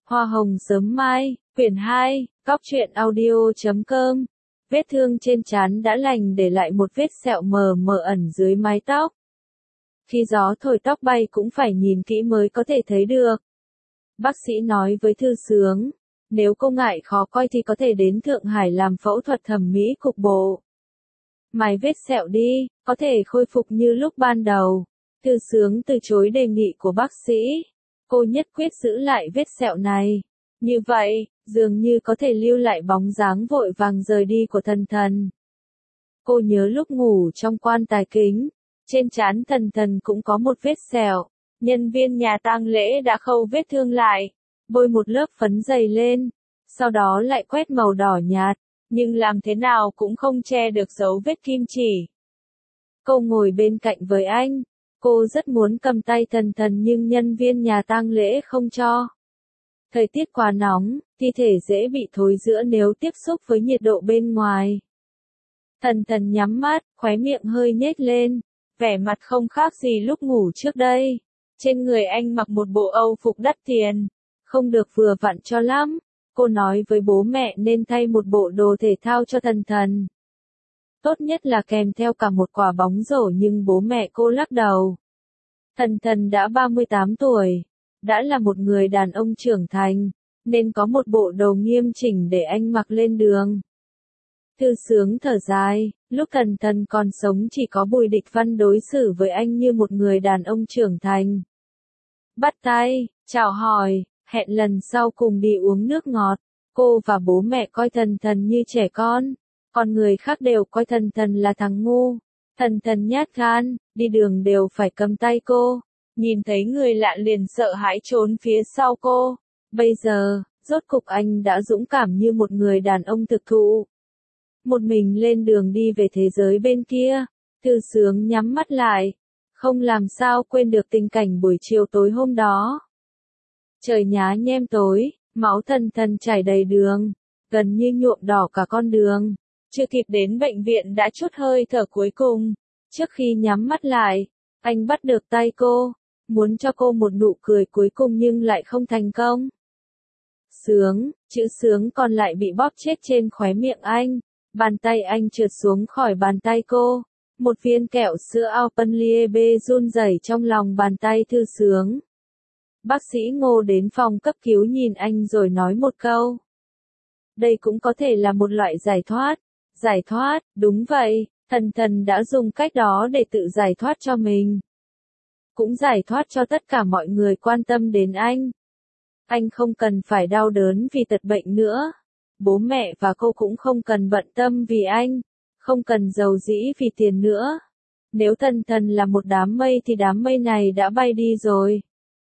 Hoa hồng sớm mai, quyển 2, góc truyện audio.com. Vết thương trên trán đã lành để lại một vết sẹo mờ mờ ẩn dưới mái tóc. Khi gió thổi tóc bay cũng phải nhìn kỹ mới có thể thấy được. Bác sĩ nói với Thư Sướng, nếu cô ngại khó coi thì có thể đến Thượng Hải làm phẫu thuật thẩm mỹ cục bộ. Mài vết sẹo đi, có thể khôi phục như lúc ban đầu. Thư Sướng từ chối đề nghị của bác sĩ. Cô nhất quyết giữ lại vết sẹo này. Như vậy, dường như có thể lưu lại bóng dáng vội vàng rời đi của Thần Thần. Cô nhớ lúc ngủ trong quan tài kính, trên trán Thần Thần cũng có một vết sẹo. Nhân viên nhà tang lễ đã khâu vết thương lại, bôi một lớp phấn dày lên, sau đó lại quét màu đỏ nhạt, nhưng làm thế nào cũng không che được dấu vết kim chỉ. Cô ngồi bên cạnh với anh. Cô rất muốn cầm tay Thần Thần nhưng nhân viên nhà tang lễ không cho. Thời tiết quá nóng, thi thể dễ bị thối rữa nếu tiếp xúc với nhiệt độ bên ngoài. Thần Thần nhắm mắt, khóe miệng hơi nhếch lên, vẻ mặt không khác gì lúc ngủ trước đây. Trên người anh mặc một bộ âu phục đắt tiền, không được vừa vặn cho lắm. Cô nói với bố mẹ nên thay một bộ đồ thể thao cho Thần Thần. Tốt nhất là kèm theo cả một quả bóng rổ nhưng bố mẹ cô lắc đầu. Thần Thần đã 38 tuổi, đã là một người đàn ông trưởng thành, nên có một bộ đồ nghiêm chỉnh để anh mặc lên đường. Thư Sướng thở dài, lúc Thần Thần còn sống chỉ có Bùi Địch Văn đối xử với anh như một người đàn ông trưởng thành. Bắt tay, chào hỏi, hẹn lần sau cùng đi uống nước ngọt. Cô và bố mẹ coi Thần Thần như trẻ con, còn người khác đều coi Thần Thần là thằng ngu. Thần Thần nhát gan, đi đường đều phải cầm tay cô, nhìn thấy người lạ liền sợ hãi trốn phía sau cô. Bây giờ, rốt cục anh đã dũng cảm như một người đàn ông thực thụ. Một mình lên đường đi về thế giới bên kia. Thư Sướng nhắm mắt lại, không làm sao quên được tình cảnh buổi chiều tối hôm đó. Trời nhá nhem tối, máu Thần Thần chảy đầy đường, gần như nhuộm đỏ cả con đường. Chưa kịp đến bệnh viện đã trút hơi thở cuối cùng. Trước khi nhắm mắt lại, anh bắt được tay cô, muốn cho cô một nụ cười cuối cùng nhưng lại không thành công. Sướng, chữ Sướng còn lại bị bóp chết trên khóe miệng anh. Bàn tay anh trượt xuống khỏi bàn tay cô. Một viên kẹo sữa Alpenliebe run rẩy trong lòng bàn tay Thư Sướng. Bác sĩ Ngô đến phòng cấp cứu nhìn anh rồi nói một câu. Đây cũng có thể là một loại giải thoát. Giải thoát, đúng vậy, Thần Thần đã dùng cách đó để tự giải thoát cho mình. Cũng giải thoát cho tất cả mọi người quan tâm đến anh. Anh không cần phải đau đớn vì tật bệnh nữa. Bố mẹ và cô cũng không cần bận tâm vì anh. Không cần giàu dĩ vì tiền nữa. Nếu Thần Thần là một đám mây thì đám mây này đã bay đi rồi.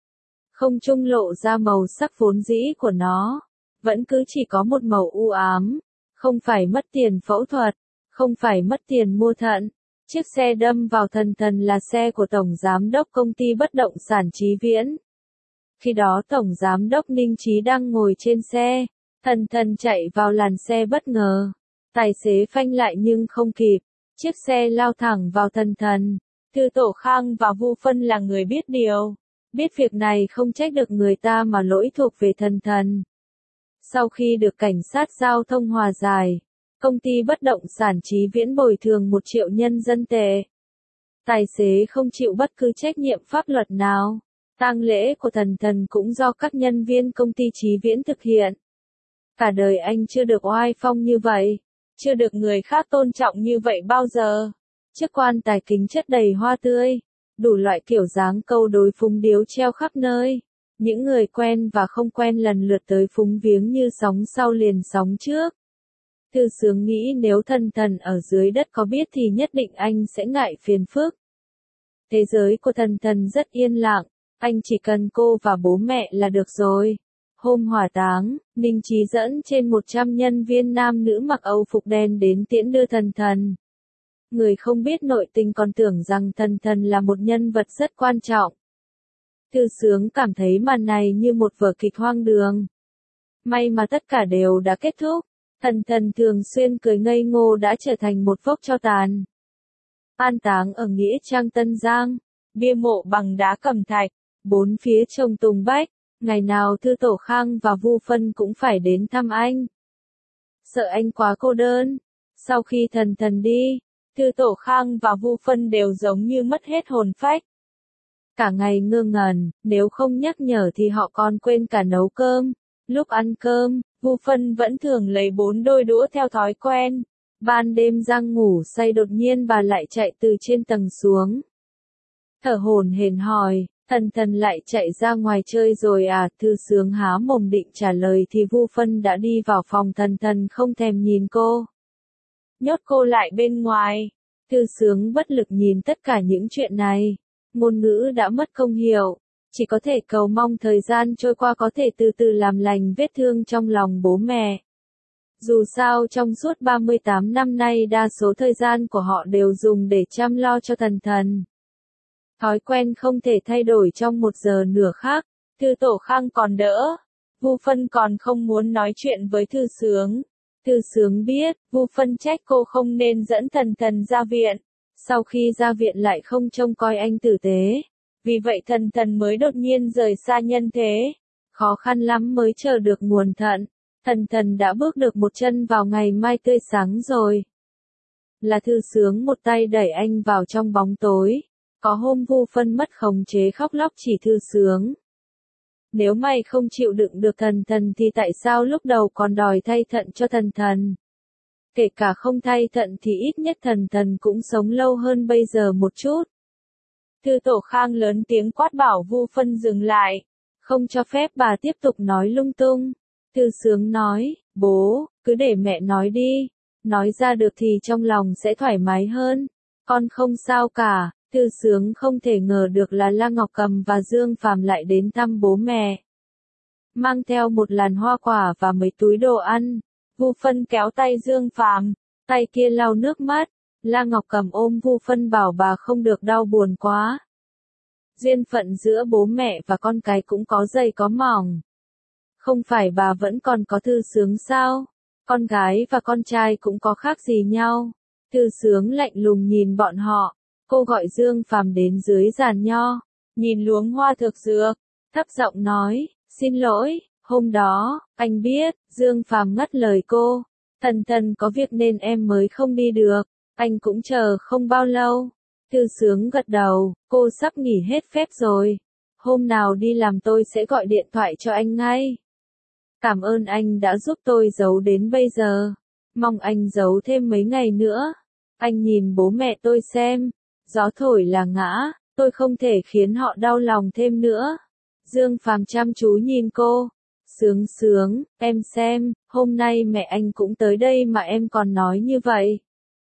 Không trung lộ ra màu sắc vốn dĩ của nó. Vẫn cứ chỉ có một màu u ám. Không phải mất tiền phẫu thuật, không phải mất tiền mua thận. Chiếc xe đâm vào Thần Thần là xe của Tổng Giám đốc Công ty Bất động sản Chí Viễn. Khi đó Tổng Giám đốc Ninh Chí đang ngồi trên xe, Thần Thần chạy vào làn xe bất ngờ. Tài xế phanh lại nhưng không kịp, chiếc xe lao thẳng vào Thần Thần. Thư Tổ Khang và Vu Phân là người biết điều. Biết việc này không trách được người ta mà lỗi thuộc về Thần Thần. Sau khi được cảnh sát giao thông hòa giải, công ty bất động sản Chí Viễn bồi thường 1 triệu nhân dân tệ. Tài xế không chịu bất cứ trách nhiệm pháp luật nào. Tang lễ của Thần Thần cũng do các nhân viên công ty Chí Viễn thực hiện. Cả đời anh chưa được oai phong như vậy, chưa được người khác tôn trọng như vậy bao giờ. Chiếc quan tài kính chất đầy hoa tươi, đủ loại kiểu dáng câu đối phúng điếu treo khắp nơi. Những người quen và không quen lần lượt tới phúng viếng như sóng sau liền sóng trước. Thư Sướng nghĩ nếu Thần Thần ở dưới đất có biết thì nhất định anh sẽ ngại phiền phức. Thế giới của Thần Thần rất yên lặng, anh chỉ cần cô và bố mẹ là được rồi. Hôm hỏa táng, Ninh Chí dẫn trên 100 nhân viên nam nữ mặc âu phục đen đến tiễn đưa Thần Thần. Người không biết nội tình còn tưởng rằng Thần Thần là một nhân vật rất quan trọng. Thư Sướng cảm thấy màn này như một vở kịch hoang đường. May mà tất cả đều đã kết thúc. Thần Thần thường xuyên cười ngây ngô đã trở thành một vốc tro tàn. An táng ở nghĩa trang Tân Giang, bia mộ bằng đá cẩm thạch, bốn phía trồng tùng bách, ngày nào Thư Tổ Khang và Vu Phân cũng phải đến thăm anh. Sợ anh quá cô đơn. Sau khi Thần Thần đi, Thư Tổ Khang và Vu Phân đều giống như mất hết hồn phách. Cả ngày ngơ ngẩn, nếu không nhắc nhở thì họ còn quên cả nấu cơm. Lúc ăn cơm, Vu Phân vẫn thường lấy 4 đôi đũa theo thói quen. Ban đêm Giang ngủ say đột nhiên bà lại chạy từ trên tầng xuống. Thở hổn hển hỏi, Thần Thần lại chạy ra ngoài chơi rồi à? Thư Sướng há mồm định trả lời thì Vu Phân đã đi vào phòng. Thần Thần không thèm nhìn cô, nhốt cô lại bên ngoài. Thư Sướng bất lực nhìn tất cả những chuyện này. Ngôn ngữ đã mất công hiệu, chỉ có thể cầu mong thời gian trôi qua có thể từ từ làm lành vết thương trong lòng bố mẹ. Dù sao trong suốt 38 năm nay đa số thời gian của họ đều dùng để chăm lo cho Thần Thần. Thói quen không thể thay đổi trong một giờ nửa khắc. Thư Tổ Khang còn đỡ, Vu Phân còn không muốn nói chuyện với Thư Sướng. Thư Sướng biết, Vu Phân trách cô không nên dẫn Thần Thần ra viện. Sau khi ra viện lại không trông coi anh tử tế. Vì vậy Thần Thần mới đột nhiên rời xa nhân thế. Khó khăn lắm mới chờ được nguồn thận. Thần Thần đã bước được một chân vào ngày mai tươi sáng rồi. Là Thư Sướng một tay đẩy anh vào trong bóng tối. Có hôm Vu Phân mất khống chế khóc lóc chỉ Thư Sướng. Nếu mày không chịu đựng được Thần Thần thì tại sao lúc đầu còn đòi thay thận cho Thần Thần? Kể cả không thay thận thì ít nhất Thần Thần cũng sống lâu hơn bây giờ một chút. Thư Tổ Khang lớn tiếng quát bảo Vu Phân dừng lại, không cho phép bà tiếp tục nói lung tung. Thư Sướng nói, bố, cứ để mẹ nói đi, nói ra được thì trong lòng sẽ thoải mái hơn. Con không sao cả. Thư Sướng không thể ngờ được là La Ngọc Cầm và Dương Phàm lại đến thăm bố mẹ. Mang theo một làn hoa quả và mấy túi đồ ăn. Vu Phân kéo tay Dương Phàm, tay kia lau nước mắt. La Ngọc Cầm ôm Vu Phân bảo bà không được đau buồn quá. Duyên phận giữa bố mẹ và con cái cũng có dày có mỏng. Không phải bà vẫn còn có Thư Sướng sao? Con gái và con trai cũng có khác gì nhau. Thư Sướng lạnh lùng nhìn bọn họ. Cô gọi Dương Phàm đến dưới giàn nho, nhìn luống hoa thực dược, thấp giọng nói, xin lỗi, hôm đó, anh biết, Dương Phàm ngắt lời cô, Thần Thần có việc nên em mới không đi được, anh cũng chờ không bao lâu. Thư Sướng gật đầu, cô sắp nghỉ hết phép rồi, hôm nào đi làm tôi sẽ gọi điện thoại cho anh ngay. Cảm ơn anh đã giúp tôi giấu đến bây giờ, mong anh giấu thêm mấy ngày nữa. Anh nhìn bố mẹ tôi xem. Gió thổi là ngã, tôi không thể khiến họ đau lòng thêm nữa. Dương Phàm chăm chú nhìn cô. Sướng Sướng, em xem, hôm nay mẹ anh cũng tới đây mà em còn nói như vậy.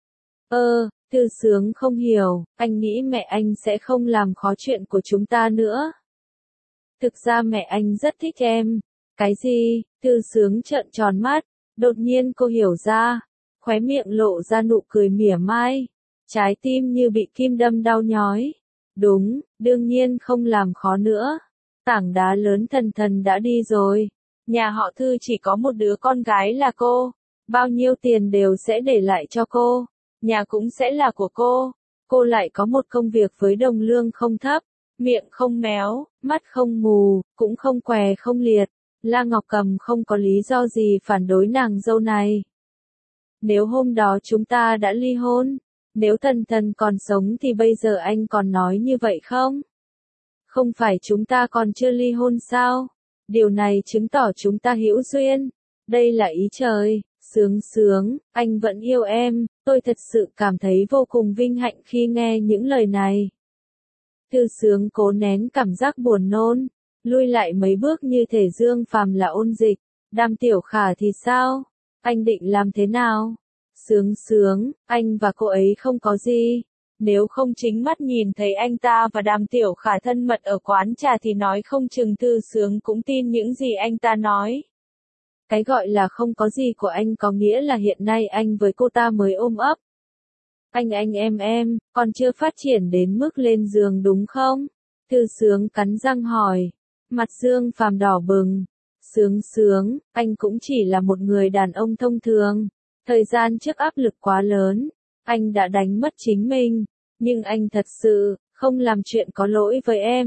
Thư Sướng không hiểu, anh nghĩ mẹ anh sẽ không làm khó chuyện của chúng ta nữa. Thực ra mẹ anh rất thích em. Cái gì? Thư Sướng trợn tròn mắt, đột nhiên cô hiểu ra, khóe miệng lộ ra nụ cười mỉa mai. Trái tim như bị kim đâm đau nhói. Đúng, đương nhiên không làm khó nữa. Tảng đá lớn Thần Thần đã đi rồi. Nhà họ Thư chỉ có một đứa con gái là cô. Bao nhiêu tiền đều sẽ để lại cho cô. Nhà cũng sẽ là của cô. Cô lại có một công việc với đồng lương không thấp. Miệng không méo, mắt không mù, cũng không què không liệt. La Ngọc Cầm không có lý do gì phản đối nàng dâu này. Nếu hôm đó chúng ta đã ly hôn, nếu Thần Thần còn sống thì bây giờ anh còn nói như vậy không? Không phải chúng ta còn chưa ly hôn sao? Điều này chứng tỏ chúng ta hữu duyên. Đây là ý trời. Sướng Sướng, anh vẫn yêu em. Tôi thật sự cảm thấy vô cùng vinh hạnh khi nghe những lời này. Thư Sướng cố nén cảm giác buồn nôn, lui lại mấy bước như thể Dương Phàm là ôn dịch. Đàm Tiểu Khả thì sao? Anh định làm thế nào? Sướng Sướng, anh và cô ấy không có gì. Nếu không chính mắt nhìn thấy anh ta và Đàm Tiểu Khả thân mật ở quán trà thì nói không chừng Thư Sướng cũng tin những gì anh ta nói. Cái gọi là không có gì của anh có nghĩa là hiện nay anh với cô ta mới ôm ấp. Anh em, còn chưa phát triển đến mức lên giường đúng không? Thư Sướng cắn răng hỏi. Mặt Dương Phàm đỏ bừng. Sướng Sướng, anh cũng chỉ là một người đàn ông thông thường. Thời gian trước áp lực quá lớn, anh đã đánh mất chính mình. Nhưng anh thật sự không làm chuyện có lỗi với em.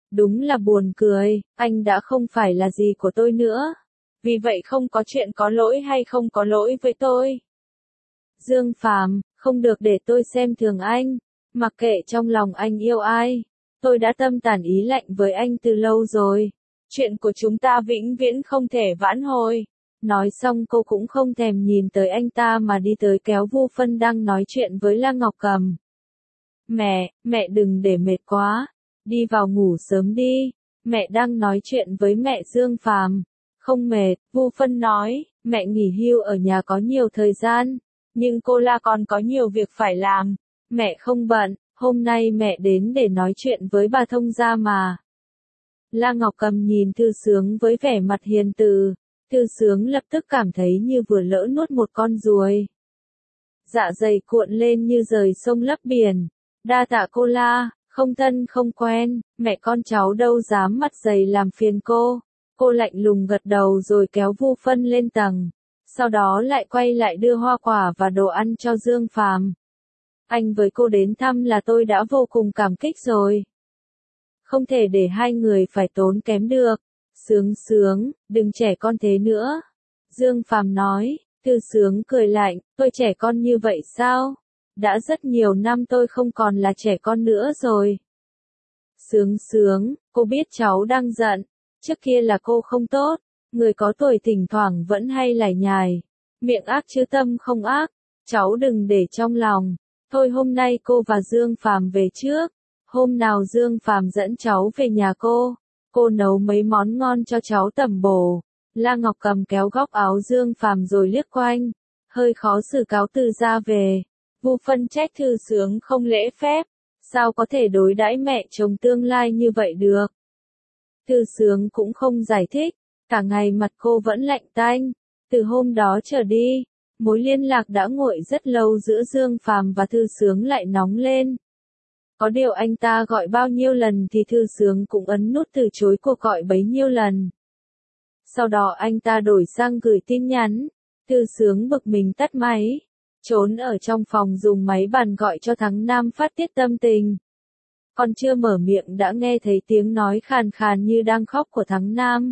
Đúng là buồn cười, anh đã không phải là gì của tôi nữa. Vì vậy không có chuyện có lỗi hay không có lỗi với tôi. Dương Phàm, không được để tôi xem thường anh. Mặc kệ trong lòng anh yêu ai. Tôi đã tâm tàn ý lạnh với anh từ lâu rồi. Chuyện của chúng ta vĩnh viễn không thể vãn hồi. Nói xong cô cũng không thèm nhìn tới anh ta mà đi tới kéo Vu Phân đang nói chuyện với La Ngọc Cầm. Mẹ đừng để mệt quá. Đi vào ngủ sớm đi. Mẹ đang nói chuyện với mẹ Dương Phàm. Không mệt, Vu Phân nói, mẹ nghỉ hưu ở nhà có nhiều thời gian. Nhưng cô La còn có nhiều việc phải làm. Mẹ không bận, hôm nay mẹ đến để nói chuyện với bà thông gia mà. La Ngọc Cầm nhìn Thư Sướng với vẻ mặt hiền từ. Thư Sướng lập tức cảm thấy như vừa lỡ nuốt một con ruồi. Dạ dày cuộn lên như rời sông lấp biển. Đa tạ cô La, không thân không quen, mẹ con cháu đâu dám mặt dày làm phiền cô. Cô lạnh lùng gật đầu rồi kéo Vu Phân lên tầng. Sau đó lại quay lại đưa hoa quả và đồ ăn cho Dương Phàm. Anh với cô đến thăm là tôi đã vô cùng cảm kích rồi. Không thể để hai người phải tốn kém được. Sướng, đừng trẻ con thế nữa. Dương Phàm nói, Thư Sướng cười lạnh, tôi trẻ con như vậy sao? Đã rất nhiều năm tôi không còn là trẻ con nữa rồi. Sướng, cô biết cháu đang giận. Trước kia là cô không tốt. Người có tuổi thỉnh thoảng vẫn hay lải nhải. Miệng ác chứ tâm không ác. Cháu đừng để trong lòng. Thôi hôm nay cô và Dương Phàm về trước. Hôm nào Dương Phàm dẫn cháu về nhà cô nấu mấy món ngon cho cháu tẩm bổ. La Ngọc Cầm kéo góc áo Dương Phàm rồi liếc quanh. Hơi khó xử cáo từ ra về. Vu Phân trách Thư Sướng không lễ phép. Sao có thể đối đãi mẹ chồng tương lai như vậy được? Thư Sướng cũng không giải thích. Cả ngày mặt cô vẫn lạnh tanh. Từ hôm đó trở đi, mối liên lạc đã nguội rất lâu giữa Dương Phàm và Thư Sướng lại nóng lên. Có điều anh ta gọi bao nhiêu lần thì Thư Sướng cũng ấn nút từ chối cuộc gọi bấy nhiêu lần. Sau đó anh ta đổi sang gửi tin nhắn. Thư Sướng bực mình tắt máy. Trốn ở trong phòng dùng máy bàn gọi cho Thắng Nam phát tiết tâm tình. Còn chưa mở miệng đã nghe thấy tiếng nói khàn khàn như đang khóc của Thắng Nam.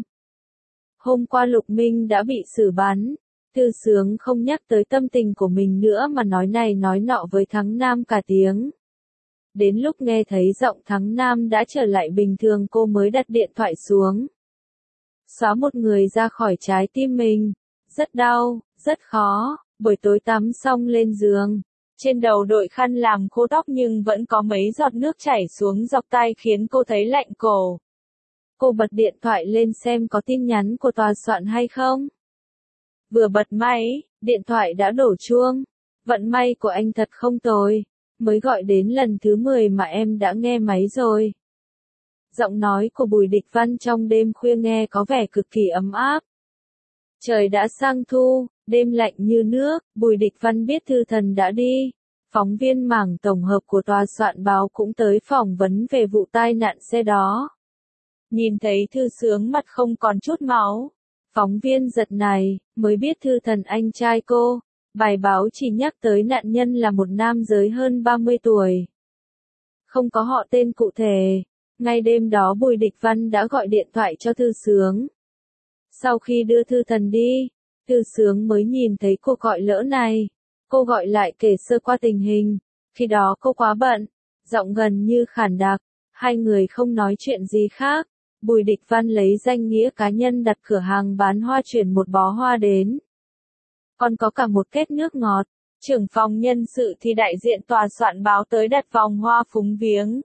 Hôm qua Lục Minh đã bị xử bắn. Thư Sướng không nhắc tới tâm tình của mình nữa mà nói này nói nọ với Thắng Nam cả tiếng. Đến lúc nghe thấy giọng Thắng Nam đã trở lại bình thường cô mới đặt điện thoại xuống. Xóa một người ra khỏi trái tim mình. Rất đau, rất khó. Buổi tối tắm xong lên giường. Trên đầu đội khăn làm khô tóc nhưng vẫn có mấy giọt nước chảy xuống dọc tai khiến cô thấy lạnh cổ. Cô bật điện thoại lên xem có tin nhắn của tòa soạn hay không. Vừa bật máy, điện thoại đã đổ chuông. Vận may của anh thật không tồi. Mới gọi đến lần thứ 10 mà em đã nghe máy rồi. Giọng nói của Bùi Địch Văn trong đêm khuya nghe có vẻ cực kỳ ấm áp. Trời đã sang thu, đêm lạnh như nước, Bùi Địch Văn biết Thư Thần đã đi. Phóng viên mảng tổng hợp của tòa soạn báo cũng tới phỏng vấn về vụ tai nạn xe đó. Nhìn thấy Thư Sướng mặt không còn chút máu. Phóng viên giật này, mới biết Thư Thần anh trai cô. Bài báo chỉ nhắc tới nạn nhân là một nam giới hơn 30 tuổi. Không có họ tên cụ thể. Ngay đêm đó Bùi Địch Văn đã gọi điện thoại cho Thư Sướng. Sau khi đưa Thư Thần đi, Thư Sướng mới nhìn thấy cuộc gọi lỡ này. Cô gọi lại kể sơ qua tình hình. Khi đó cô quá bận, giọng gần như khản đặc. Hai người không nói chuyện gì khác. Bùi Địch Văn lấy danh nghĩa cá nhân đặt cửa hàng bán hoa chuyển một bó hoa đến. Còn có cả một két nước ngọt. Trưởng phòng nhân sự thì đại diện tòa soạn báo tới đặt vòng hoa phúng viếng.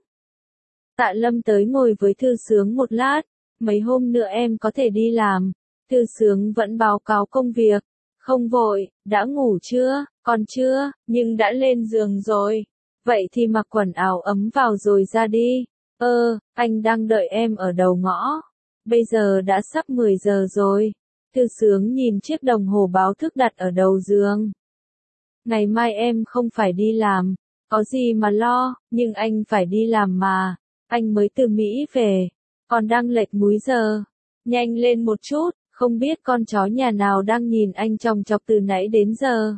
Tạ Lâm tới ngồi với Thư Sướng một lát. Mấy hôm nữa em có thể đi làm. Thư Sướng vẫn báo cáo công việc. Không vội, đã ngủ chưa? Còn chưa, nhưng đã lên giường rồi. Vậy thì mặc quần áo ấm vào rồi ra đi. Anh đang đợi em ở đầu ngõ. Bây giờ đã sắp 10 giờ rồi. Thư Sướng nhìn chiếc đồng hồ báo thức đặt ở đầu giường. Ngày mai em không phải đi làm. Có gì mà lo, nhưng anh phải đi làm mà. Anh mới từ Mỹ về. Còn đang lệch múi giờ. Nhanh lên một chút, không biết con chó nhà nào đang nhìn anh chòng chọc từ nãy đến giờ.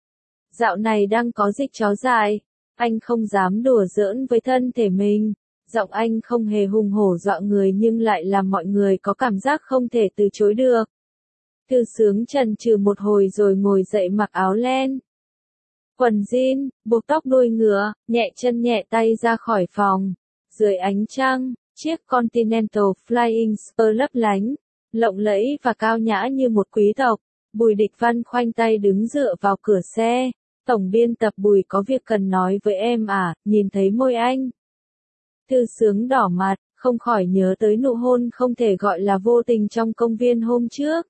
Dạo này đang có dịch chó dại. Anh không dám đùa giỡn với thân thể mình. Giọng anh không hề hùng hổ dọa người nhưng lại làm mọi người có cảm giác không thể từ chối được. Thư Sướng chần chừ một hồi rồi ngồi dậy mặc áo len, quần jean, buộc tóc đuôi ngựa, nhẹ chân nhẹ tay ra khỏi phòng. Dưới ánh trăng, chiếc Continental Flying Spur lấp lánh, lộng lẫy và cao nhã như một quý tộc. Bùi Địch Văn khoanh tay đứng dựa vào cửa xe. Tổng biên tập Bùi có việc cần nói với em à, nhìn thấy môi anh. Thư Sướng đỏ mặt, không khỏi nhớ tới nụ hôn không thể gọi là vô tình trong công viên hôm trước.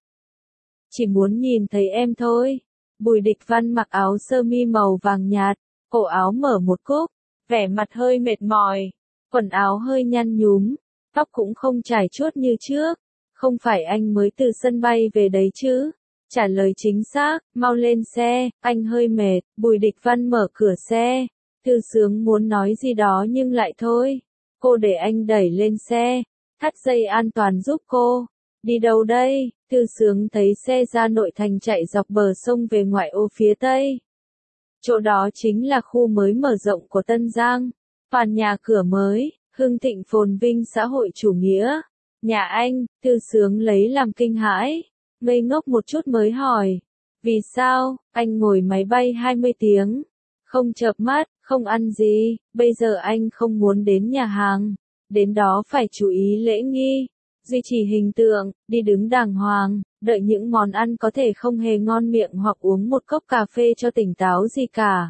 Chỉ muốn nhìn thấy em thôi. Bùi Địch Văn mặc áo sơ mi màu vàng nhạt, cổ áo mở một cúc, vẻ mặt hơi mệt mỏi, quần áo hơi nhăn nhúm, tóc cũng không chải chuốt như trước. Không phải anh mới từ sân bay về đấy chứ? Trả lời chính xác, mau lên xe, anh hơi mệt. Bùi Địch Văn mở cửa xe. Thư Sướng muốn nói gì đó nhưng lại thôi. Cô để anh đẩy lên xe, thắt dây an toàn giúp cô. Đi đâu đây? Thư Sướng thấy xe ra nội thành chạy dọc bờ sông về ngoại ô phía tây. Chỗ đó chính là khu mới mở rộng của Tân Giang. Toàn nhà cửa mới, hưng thịnh phồn vinh xã hội chủ nghĩa. Nhà anh, Thư Sướng lấy làm kinh hãi, ngây ngốc một chút mới hỏi. Vì sao, anh ngồi máy bay 20 tiếng, không chợp mắt, không ăn gì, bây giờ anh không muốn đến nhà hàng. Đến đó phải chú ý lễ nghi, duy trì hình tượng, đi đứng đàng hoàng, đợi những món ăn có thể không hề ngon miệng hoặc uống một cốc cà phê cho tỉnh táo gì cả.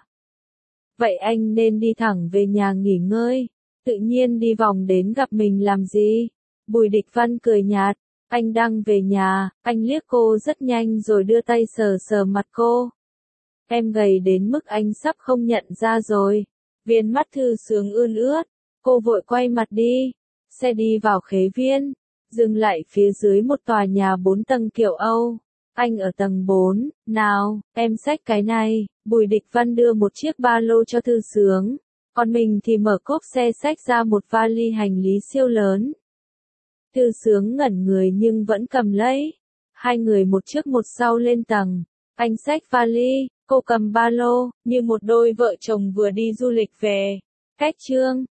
Vậy anh nên đi thẳng về nhà nghỉ ngơi, tự nhiên đi vòng đến gặp mình làm gì? Bùi Địch Văn cười nhạt, anh đang về nhà, anh liếc cô rất nhanh rồi đưa tay sờ sờ mặt cô. Em gầy đến mức anh sắp không nhận ra rồi. Viên mắt Thư Sướng ươn ướt, cô vội quay mặt đi. Xe đi vào Khế Viên, dừng lại phía dưới một tòa nhà 4 tầng kiểu Âu. Anh ở tầng 4, nào, em xách cái này. Bùi Địch Văn đưa một chiếc ba lô cho Thư Sướng, còn mình thì mở cốp xe xách ra một vali hành lý siêu lớn. Thư Sướng ngẩn người nhưng vẫn cầm lấy. Hai người một trước một sau lên tầng. Anh xách vali, cô cầm ba lô, như một đôi vợ chồng vừa đi du lịch về. Cách chương